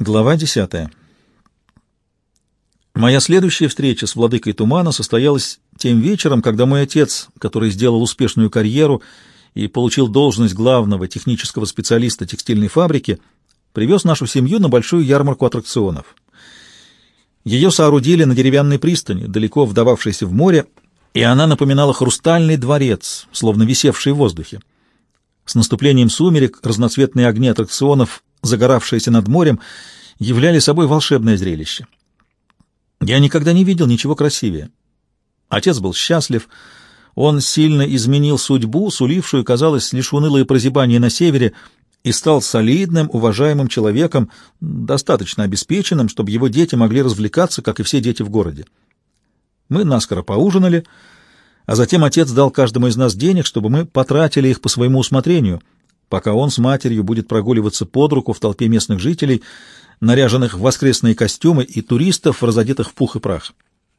Глава 10. Моя следующая встреча с владыкой тумана состоялась тем вечером, когда мой отец, который сделал успешную карьеру и получил должность главного технического специалиста текстильной фабрики, привез нашу семью на большую ярмарку аттракционов. Ее соорудили на деревянной пристани, далеко вдававшейся в море, и она напоминала хрустальный дворец, словно висевший в воздухе. С наступлением сумерек разноцветные огни аттракционов, загоравшиеся над морем, являли собой волшебное зрелище. Я никогда не видел ничего красивее. Отец был счастлив. Он сильно изменил судьбу, сулившую, казалось, лишь унылое прозябание на севере, и стал солидным, уважаемым человеком, достаточно обеспеченным, чтобы его дети могли развлекаться, как и все дети в городе. Мы наскоро поужинали, а затем отец дал каждому из нас денег, чтобы мы потратили их по своему усмотрению, пока он с матерью будет прогуливаться под руку в толпе местных жителей, наряженных в воскресные костюмы, и туристов, разодетых в пух и прах.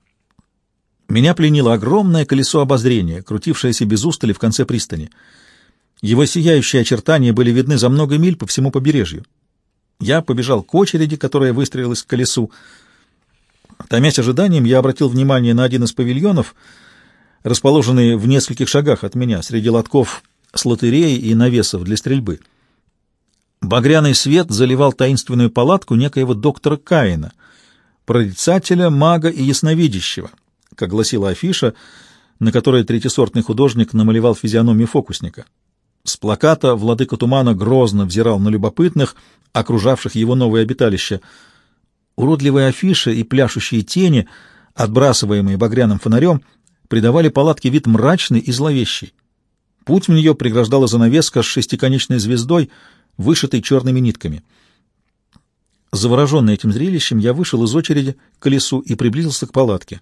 Меня пленило огромное колесо обозрения, крутившееся без устали в конце пристани. Его сияющие очертания были видны за много миль по всему побережью. Я побежал к очереди, которая выстроилась к колесу. Томясь ожиданием, я обратил внимание на один из павильонов, расположенный в нескольких шагах от меня, среди лотков с лотереей и навесов для стрельбы. Багряный свет заливал таинственную палатку некоего доктора Каина, прорицателя, мага и ясновидящего, как гласила афиша, на которой третьесортный художник намалевал физиономию фокусника. С плаката владыка тумана грозно взирал на любопытных, окружавших его новое обиталище. Уродливые афиши и пляшущие тени, отбрасываемые багряным фонарем, придавали палатке вид мрачный и зловещий. Путь в нее преграждала занавеска с шестиконечной звездой, вышитой черными нитками. Завороженный этим зрелищем, я вышел из очереди к колесу и приблизился к палатке.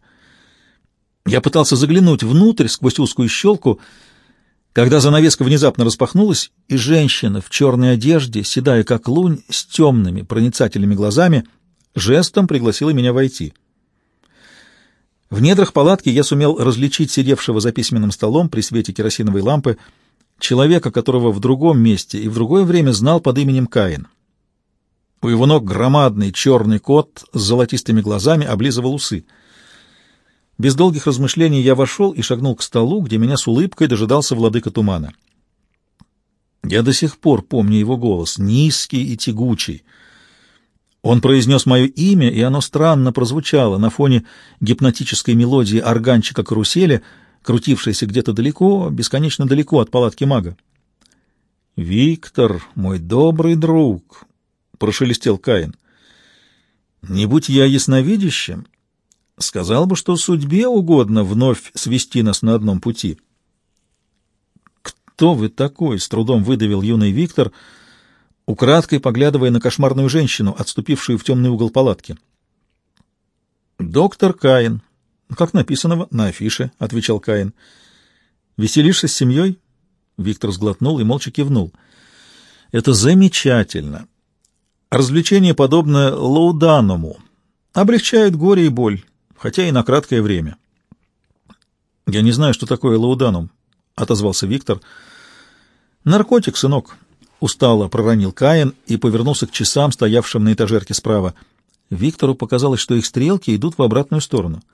Я пытался заглянуть внутрь сквозь узкую щелку, когда занавеска внезапно распахнулась, и женщина в черной одежде, седая как лунь, с темными проницательными глазами, жестом пригласила меня войти. В недрах палатки я сумел различить сидевшего за письменным столом при свете керосиновой лампы человека, которого в другом месте и в другое время знал под именем Каин. У его ног громадный черный кот с золотистыми глазами облизывал усы. Без долгих размышлений я вошел и шагнул к столу, где меня с улыбкой дожидался владыка тумана. Я до сих пор помню его голос, низкий и тягучий. Он произнес мое имя, и оно странно прозвучало на фоне гипнотической мелодии органчика карусели, крутившейся где-то далеко, бесконечно далеко от палатки мага. «Виктор, мой добрый друг», — прошелестел Каин, — «не будь я ясновидящим, сказал бы, что судьбе угодно вновь свести нас на одном пути». «Кто вы такой?» — с трудом выдавил юный Виктор, украдкой поглядывая на кошмарную женщину, отступившую в темный угол палатки. «Доктор Каин, как написано на афише», — отвечал Каин. «Веселишься с семьей?» Виктор сглотнул и молча кивнул. «Это замечательно. Развлечение, подобное лаудануму, облегчает горе и боль, хотя и на краткое время». «Я не знаю, что такое лауданум», — отозвался Виктор. «Наркотик, сынок», — устало проронил Каин и повернулся к часам, стоявшим на этажерке справа. Виктору показалось, что их стрелки идут в обратную сторону.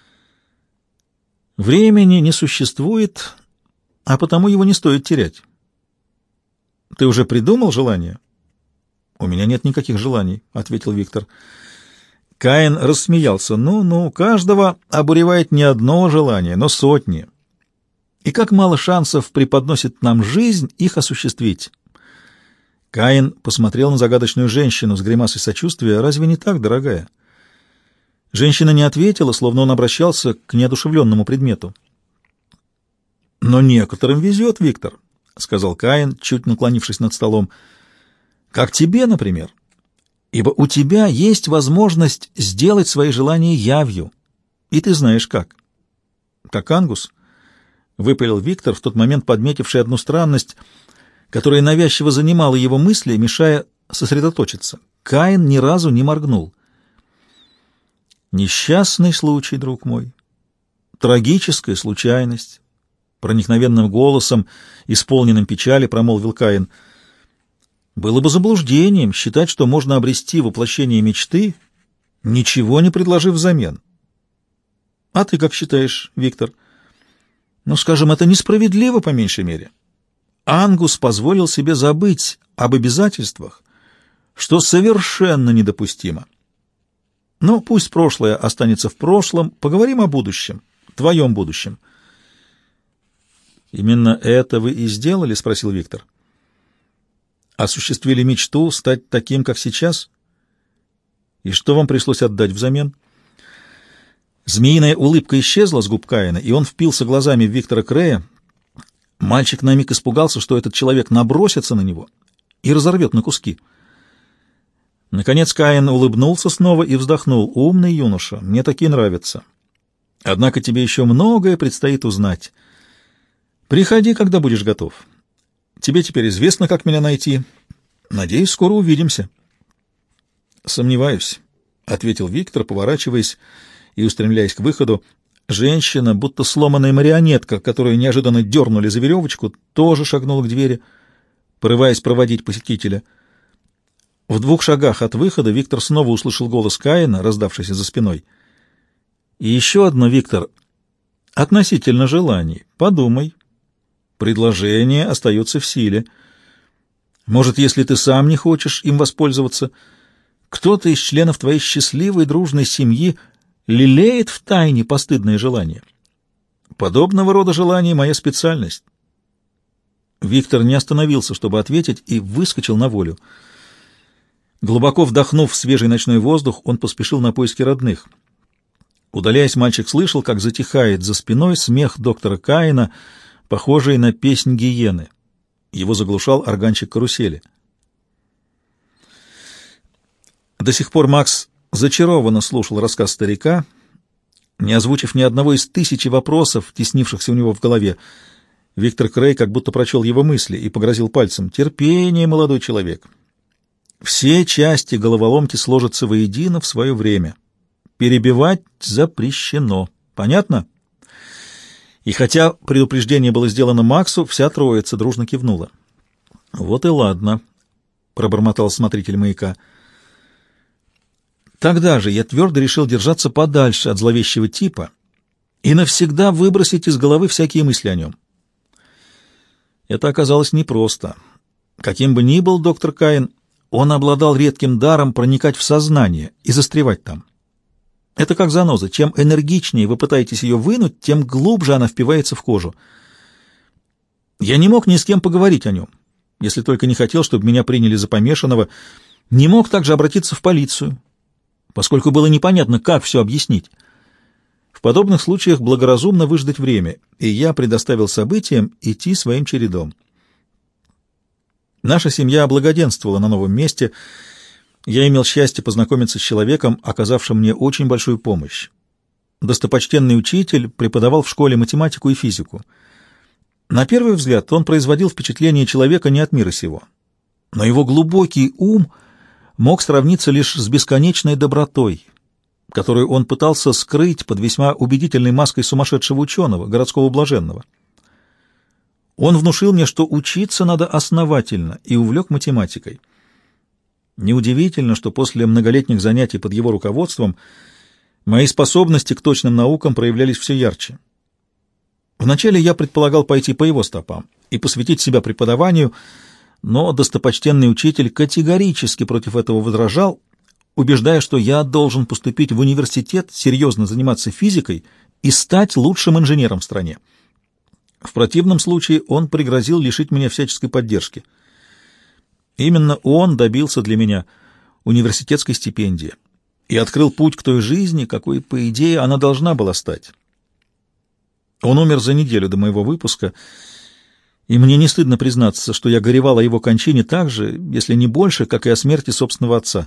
«Времени не существует, а потому его не стоит терять». «Ты уже придумал желание?» «У меня нет никаких желаний», — ответил Виктор. Каин рассмеялся. «Ну, каждого обуревает не одно желание, но сотни. И как мало шансов преподносит нам жизнь их осуществить». Каин посмотрел на загадочную женщину с гримасой сочувствия. «Разве не так, дорогая?» Женщина не ответила, словно он обращался к неодушевленному предмету. «Но некоторым везет, Виктор», — сказал Каин, чуть наклонившись над столом. «Как тебе, например. Ибо у тебя есть возможность сделать свои желания явью, и ты знаешь как». «Как Ангус?» — выпалил Виктор, в тот момент подметивший одну странность, которая навязчиво занимала его мысли, мешая сосредоточиться. Каин ни разу не моргнул. «Несчастный случай, друг мой, трагическая случайность», — проникновенным голосом, исполненным печали, промолвил Каин. Было бы заблуждением считать, что можно обрести воплощение мечты, ничего не предложив взамен. А ты как считаешь, Виктор? Ну, скажем, это несправедливо по меньшей мере. Ангус позволил себе забыть об обязательствах, что совершенно недопустимо. Но пусть прошлое останется в прошлом, поговорим о будущем, твоем будущем. «Именно это вы и сделали?» — спросил Виктор. «Осуществили мечту стать таким, как сейчас? И что вам пришлось отдать взамен?» Змеиная улыбка исчезла с губ Каина, и он впился глазами в Виктора Крея. Мальчик на миг испугался, что этот человек набросится на него и разорвет на куски. Наконец Каин улыбнулся снова и вздохнул. «Умный юноша, мне такие нравятся. Однако тебе еще многое предстоит узнать. Приходи, когда будешь готов. Тебе теперь известно, как меня найти. Надеюсь, скоро увидимся». «Сомневаюсь», — ответил Виктор, поворачиваясь и устремляясь к выходу. Женщина, будто сломанная марионетка, которую неожиданно дернули за веревочку, тоже шагнула к двери, порываясь проводить посетителя. В 2 шагах от выхода Виктор снова услышал голос Каина, раздавшийся за спиной. «И еще одно, Виктор, относительно желаний. Подумай. Предложения остаются в силе. Может, если ты сам не хочешь им воспользоваться, кто-то из членов твоей счастливой дружной семьи лелеет втайне постыдные желания. Подобного рода желания — моя специальность». Виктор не остановился, чтобы ответить, и выскочил на волю. Глубоко вдохнув свежий ночной воздух, он поспешил на поиски родных. Удаляясь, мальчик слышал, как затихает за спиной смех доктора Каина, похожий на песнь гиены. Его заглушал органчик карусели. До сих пор Макс зачарованно слушал рассказ старика, не озвучив ни одного из тысячи вопросов, теснившихся у него в голове. Виктор Крей как будто прочел его мысли и погрозил пальцем. «Терпение, молодой человек. Все части головоломки сложатся воедино в свое время. Перебивать запрещено. Понятно?» И хотя предупреждение было сделано Максу, вся троица дружно кивнула. «Вот и ладно», — пробормотал смотритель маяка. Тогда же я твердо решил держаться подальше от зловещего типа и навсегда выбросить из головы всякие мысли о нем. Это оказалось непросто. Каким бы ни был доктор Каин, он обладал редким даром проникать в сознание и застревать там. Это как заноза. Чем энергичнее вы пытаетесь ее вынуть, тем глубже она впивается в кожу. Я не мог ни с кем поговорить о нем, если только не хотел, чтобы меня приняли за помешанного, не мог также обратиться в полицию, поскольку было непонятно, как все объяснить. В подобных случаях благоразумно выждать время, и я предоставил событиям идти своим чередом. Наша семья благоденствовала на новом месте. Я имел счастье познакомиться с человеком, оказавшим мне очень большую помощь. Достопочтенный учитель преподавал в школе математику и физику. На первый взгляд он производил впечатление человека не от мира сего, но его глубокий ум мог сравниться лишь с бесконечной добротой, которую он пытался скрыть под весьма убедительной маской сумасшедшего ученого, городского блаженного. Он внушил мне, что учиться надо основательно, и увлек математикой. Неудивительно, что после многолетних занятий под его руководством мои способности к точным наукам проявлялись все ярче. Вначале я предполагал пойти по его стопам и посвятить себя преподаванию, но достопочтенный учитель категорически против этого возражал, убеждая, что я должен поступить в университет, серьезно заниматься физикой и стать лучшим инженером в стране. В противном случае он пригрозил лишить меня всяческой поддержки. Именно он добился для меня университетской стипендии и открыл путь к той жизни, какой, по идее, она должна была стать. Он умер за неделю до моего выпуска, и мне не стыдно признаться, что я горевал о его кончине так же, если не больше, как и о смерти собственного отца.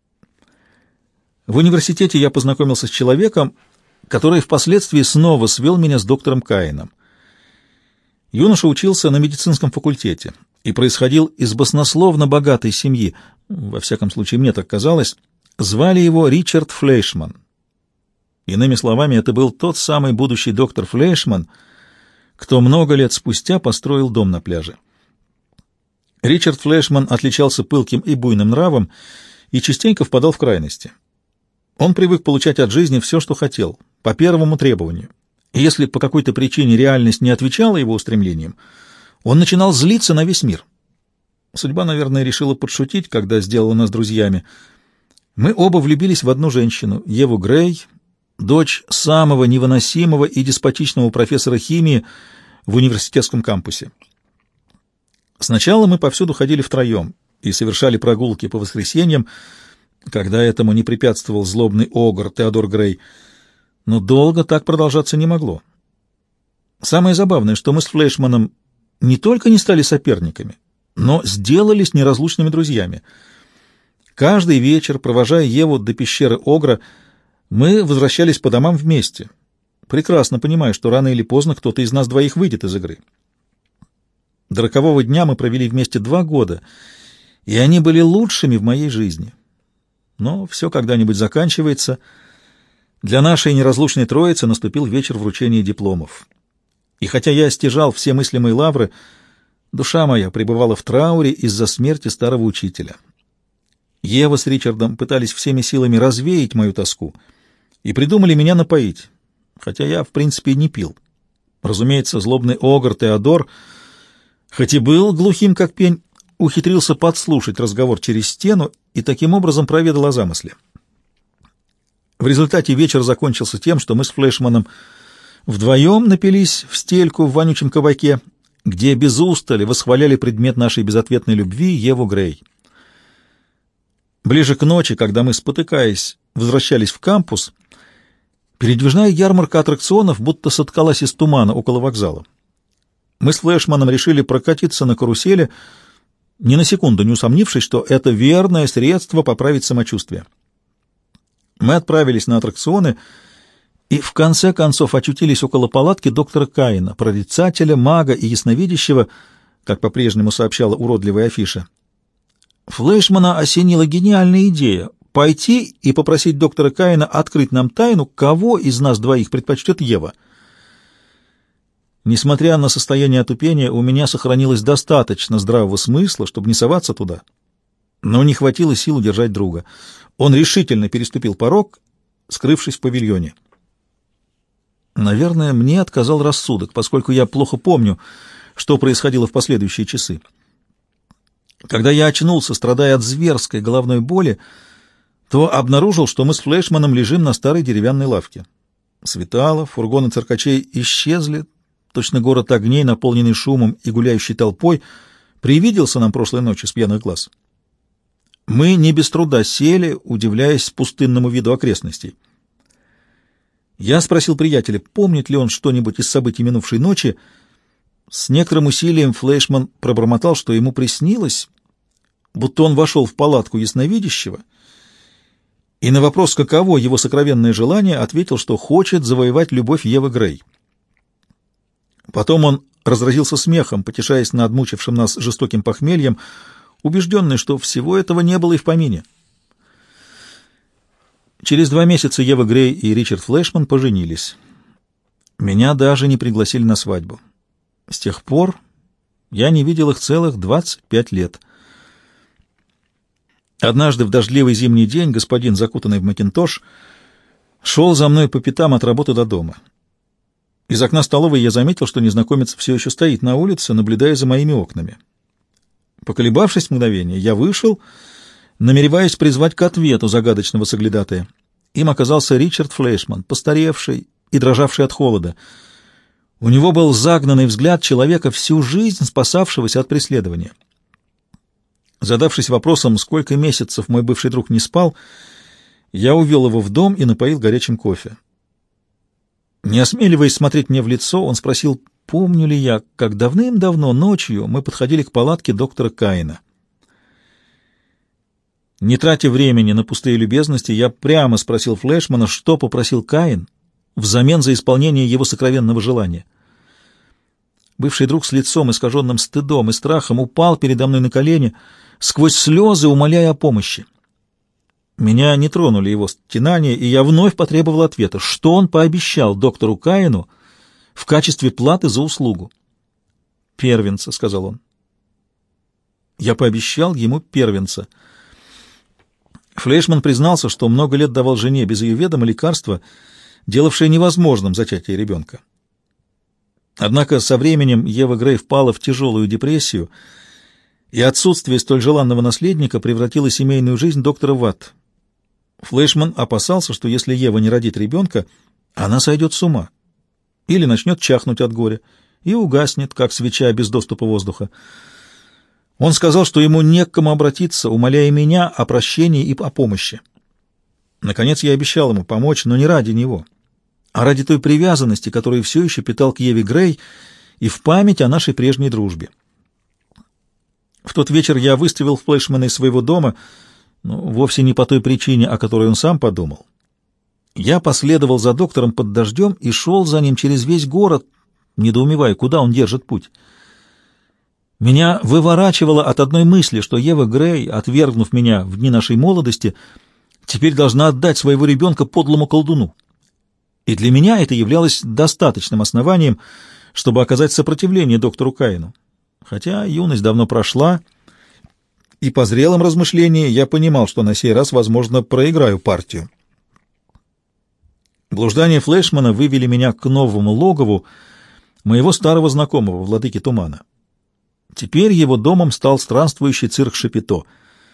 В университете я познакомился с человеком, который впоследствии снова свел меня с доктором Каином. Юноша учился на медицинском факультете и происходил из баснословно богатой семьи, во всяком случае, мне так казалось. Звали его Ричард Флейшман. Иными словами, это был тот самый будущий доктор Флейшман, кто много лет спустя построил дом на пляже. Ричард Флешман отличался пылким и буйным нравом и частенько впадал в крайности. Он привык получать от жизни все, что хотел, по первому требованию. И если по какой-то причине реальность не отвечала его устремлениям, он начинал злиться на весь мир. Судьба, наверное, решила подшутить, когда сделала нас друзьями. Мы оба влюбились в одну женщину, Еву Грей, дочь самого невыносимого и деспотичного профессора химии в университетском кампусе. Сначала мы повсюду ходили втроем и совершали прогулки по воскресеньям, когда этому не препятствовал злобный огр Теодор Грей, но долго так продолжаться не могло. Самое забавное, что мы с Флешманом не только не стали соперниками, но сделались неразлучными друзьями. Каждый вечер, провожая Еву до пещеры Огра, мы возвращались по домам вместе, прекрасно понимая, что рано или поздно кто-то из нас двоих выйдет из игры. До рокового дня мы провели вместе 2 года, и они были лучшими в моей жизни. Но все когда-нибудь заканчивается. Для нашей неразлучной троицы наступил вечер вручения дипломов. И хотя я стяжал все мыслимые лавры, душа моя пребывала в трауре из-за смерти старого учителя. Ева с Ричардом пытались всеми силами развеять мою тоску и придумали меня напоить, хотя я, в принципе, не пил. Разумеется, злобный огр Теодор, хоть и был глухим как пень, ухитрился подслушать разговор через стену и таким образом проведал о замысле. В результате вечер закончился тем, что мы с Флешманом вдвоем напились в стельку в вонючем кабаке, где без устали восхваляли предмет нашей безответной любви Еву Грей. Ближе к ночи, когда мы, спотыкаясь, возвращались в кампус, передвижная ярмарка аттракционов будто соткалась из тумана около вокзала. Мы с Флешманом решили прокатиться на карусели, ни на секунду не усомнившись, что это верное средство поправить самочувствие. Мы отправились на аттракционы и в конце концов очутились около палатки доктора Каина, прорицателя, мага и ясновидящего, как по-прежнему сообщала уродливая афиша. Флешмана осенила гениальная идея — пойти и попросить доктора Каина открыть нам тайну, кого из нас двоих предпочтет Ева. Несмотря на состояние отупения, у меня сохранилось достаточно здравого смысла, чтобы не соваться туда, но не хватило сил удержать друга. Он решительно переступил порог, скрывшись в павильоне. Наверное, мне отказал рассудок, поскольку я плохо помню, что происходило в последующие часы. Когда я очнулся, страдая от зверской головной боли, то обнаружил, что мы с Флешманом лежим на старой деревянной лавке. Светало, фургоны циркачей исчезли, точно город огней, наполненный шумом и гуляющей толпой, привиделся нам прошлой ночью с пьяных глаз. Мы не без труда сели, удивляясь пустынному виду окрестностей. Я спросил приятеля, помнит ли он что-нибудь из событий минувшей ночи. С некоторым усилием Флешман пробормотал, что ему приснилось, будто он вошел в палатку ясновидящего, и на вопрос, каково его сокровенное желание, ответил, что хочет завоевать любовь Евы Грей. Потом он разразился смехом, потешаясь над мучившим нас жестоким похмельем, убежденный, что всего этого не было и в помине. Через 2 месяца Ева Грей и Ричард Флешман поженились. Меня даже не пригласили на свадьбу. С тех пор я не видел их целых 25 лет. Однажды в дождливый зимний день господин, закутанный в макинтош, шел за мной по пятам от работы до дома. Из окна столовой я заметил, что незнакомец все еще стоит на улице, наблюдая за моими окнами. Поколебавшись мгновение, я вышел, намереваясь призвать к ответу загадочного соглядатая. Им оказался Ричард Флешман, постаревший и дрожавший от холода. У него был загнанный взгляд человека, всю жизнь спасавшегося от преследования. Задавшись вопросом, сколько месяцев мой бывший друг не спал, я увел его в дом и напоил горячим кофе. Не осмеливаясь смотреть мне в лицо, он спросил, помню ли я, как давным-давно ночью мы подходили к палатке доктора Каина. Не тратя времени на пустые любезности, я прямо спросил Флешмана, что попросил Каин взамен за исполнение его сокровенного желания. Бывший друг с лицом, искаженным стыдом и страхом, упал передо мной на колени, сквозь слезы умоляя о помощи. Меня не тронули его стенания, и я вновь потребовал ответа, что он пообещал доктору Каину в качестве платы за услугу. «Первенца», — сказал он. Я пообещал ему первенца. Флейшман признался, что много лет давал жене без ее ведома лекарства, делавшее невозможным зачатие ребенка. Однако со временем Ева Грей впала в тяжелую депрессию, и отсутствие столь желанного наследника превратило семейную жизнь доктора в ад. Флейшман опасался, что если Ева не родит ребенка, она сойдет с ума или начнет чахнуть от горя и угаснет, как свеча без доступа воздуха. Он сказал, что ему не к кому обратиться, умоляя меня о прощении и о помощи. Наконец я обещал ему помочь, но не ради него, а ради той привязанности, которую все еще питал к Еве Грей, и в память о нашей прежней дружбе. В тот вечер я выставил Флейшмана из своего дома, но вовсе не по той причине, о которой он сам подумал. Я последовал за доктором под дождем и шел за ним через весь город, недоумевая, куда он держит путь. Меня выворачивало от одной мысли, что Ева Грей, отвергнув меня в дни нашей молодости, теперь должна отдать своего ребенка подлому колдуну. И для меня это являлось достаточным основанием, чтобы оказать сопротивление доктору Каину. Хотя юность давно прошла, и по зрелым размышлениям я понимал, что на сей раз, возможно, проиграю партию. Блуждания Флейшмана вывели меня к новому логову моего старого знакомого, владыки Тумана. Теперь его домом стал странствующий цирк Шапито.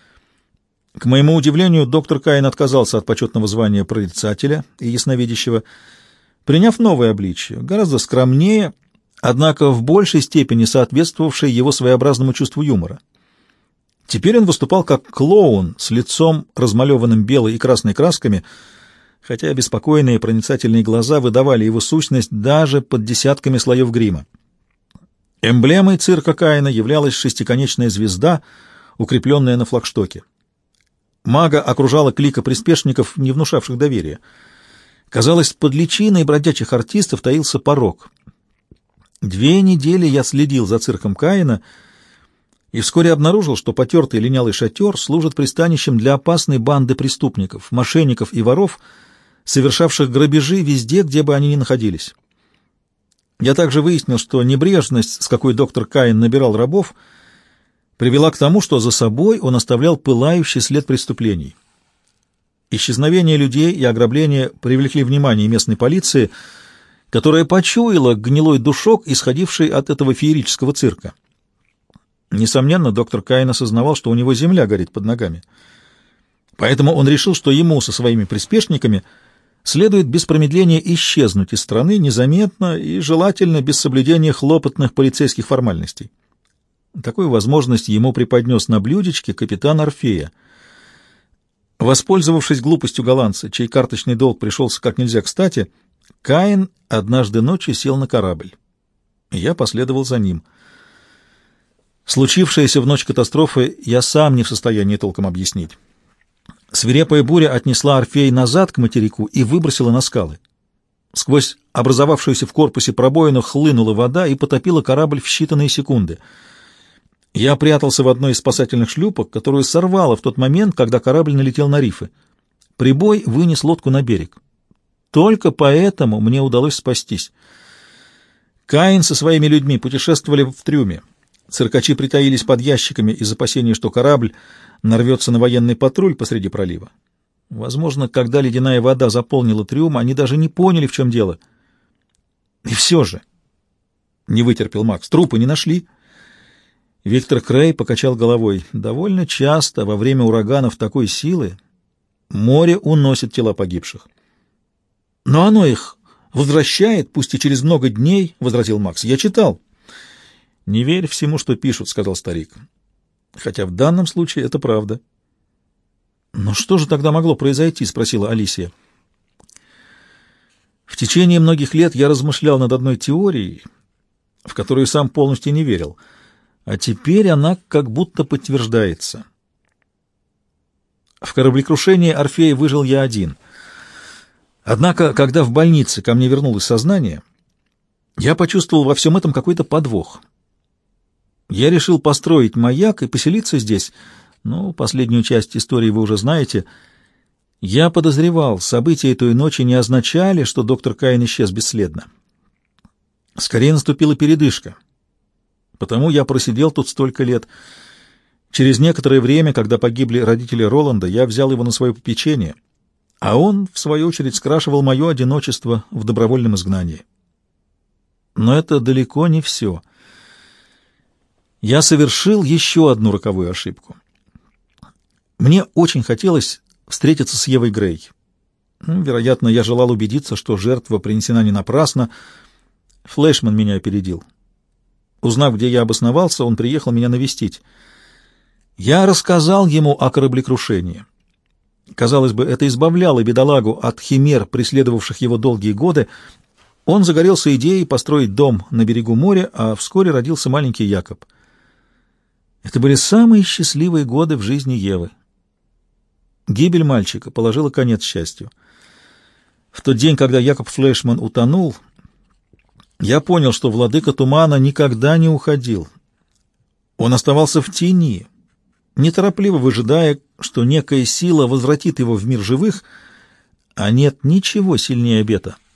К моему удивлению, доктор Каин отказался от почетного звания прорицателя и ясновидящего, приняв новое обличие, гораздо скромнее, однако в большей степени соответствовавшее его своеобразному чувству юмора. Теперь он выступал как клоун с лицом, размалеванным белой и красной красками, хотя беспокойные проницательные глаза выдавали его сущность даже под десятками слоев грима. Эмблемой цирка Каина являлась шестиконечная звезда, укрепленная на флагштоке. Мага окружала клика приспешников, не внушавших доверия. Казалось, под личиной бродячих артистов таился порок. 2 недели я следил за цирком Каина и вскоре обнаружил, что потертый линялый шатер служит пристанищем для опасной банды преступников, мошенников и воров, совершавших грабежи везде, где бы они ни находились. Я также выяснил, что небрежность, с какой доктор Каин набирал рабов, привела к тому, что за собой он оставлял пылающий след преступлений. Исчезновение людей и ограбления привлекли внимание местной полиции, которая почуяла гнилой душок, исходивший от этого феерического цирка. Несомненно, доктор Каин осознавал, что у него земля горит под ногами. Поэтому он решил, что ему со своими приспешниками следует без промедления исчезнуть из страны незаметно и желательно без соблюдения хлопотных полицейских формальностей. Такую возможность ему преподнес на блюдечке капитан Орфея. Воспользовавшись глупостью голландца, чей карточный долг пришелся как нельзя кстати, Каин однажды ночью сел на корабль. Я последовал за ним. Случившееся в ночь катастрофы я сам не в состоянии толком объяснить. Свирепая буря отнесла Орфей назад к материку и выбросила на скалы. Сквозь образовавшуюся в корпусе пробоину хлынула вода и потопила корабль в считанные секунды. Я прятался в одной из спасательных шлюпок, которую сорвало в тот момент, когда корабль налетел на рифы. Прибой вынес лодку на берег. Только поэтому мне удалось спастись. Каин со своими людьми путешествовали в трюме. Циркачи притаились под ящиками из опасения, что корабль нарвется на военный патруль посреди пролива. Возможно, когда ледяная вода заполнила трюм, они даже не поняли, в чем дело. И все же, не вытерпел Макс, трупы не нашли. Виктор Крей покачал головой. Довольно часто во время ураганов такой силы море уносит тела погибших. Но оно их возвращает, пусть и через много дней, — возразил Макс. Я читал. «Не верь всему, что пишут», — сказал старик. «Хотя в данном случае это правда». «Но что же тогда могло произойти?» — спросила Алисия. В течение многих лет я размышлял над одной теорией, в которую сам полностью не верил, а теперь она как будто подтверждается. В кораблекрушении Орфея выжил я один. Однако, когда в больнице ко мне вернулось сознание, я почувствовал во всем этом какой-то подвох. Я решил построить маяк и поселиться здесь. Ну, последнюю часть истории вы уже знаете. Я подозревал, события той ночи не означали, что доктор Каин исчез бесследно. Скорее наступила передышка. Потому я просидел тут столько лет. Через некоторое время, когда погибли родители Роланда, я взял его на свое попечение, а он, в свою очередь, скрашивал мое одиночество в добровольном изгнании. Но это далеко не все. Я совершил еще одну роковую ошибку. Мне очень хотелось встретиться с Евой Грей. Вероятно, я желал убедиться, что жертва принесена не напрасно. Флешман меня опередил. Узнав, где я обосновался, он приехал меня навестить. Я рассказал ему о кораблекрушении. Казалось бы, это избавляло бедолагу от химер, преследовавших его долгие годы. Он загорелся идеей построить дом на берегу моря, а вскоре родился маленький Якоб. Это были самые счастливые годы в жизни Евы. Гибель мальчика положила конец счастью. В тот день, когда Якоб Флешман утонул, я понял, что владыка тумана никогда не уходил. Он оставался в тени, неторопливо выжидая, что некая сила возвратит его в мир живых, а нет ничего сильнее обета.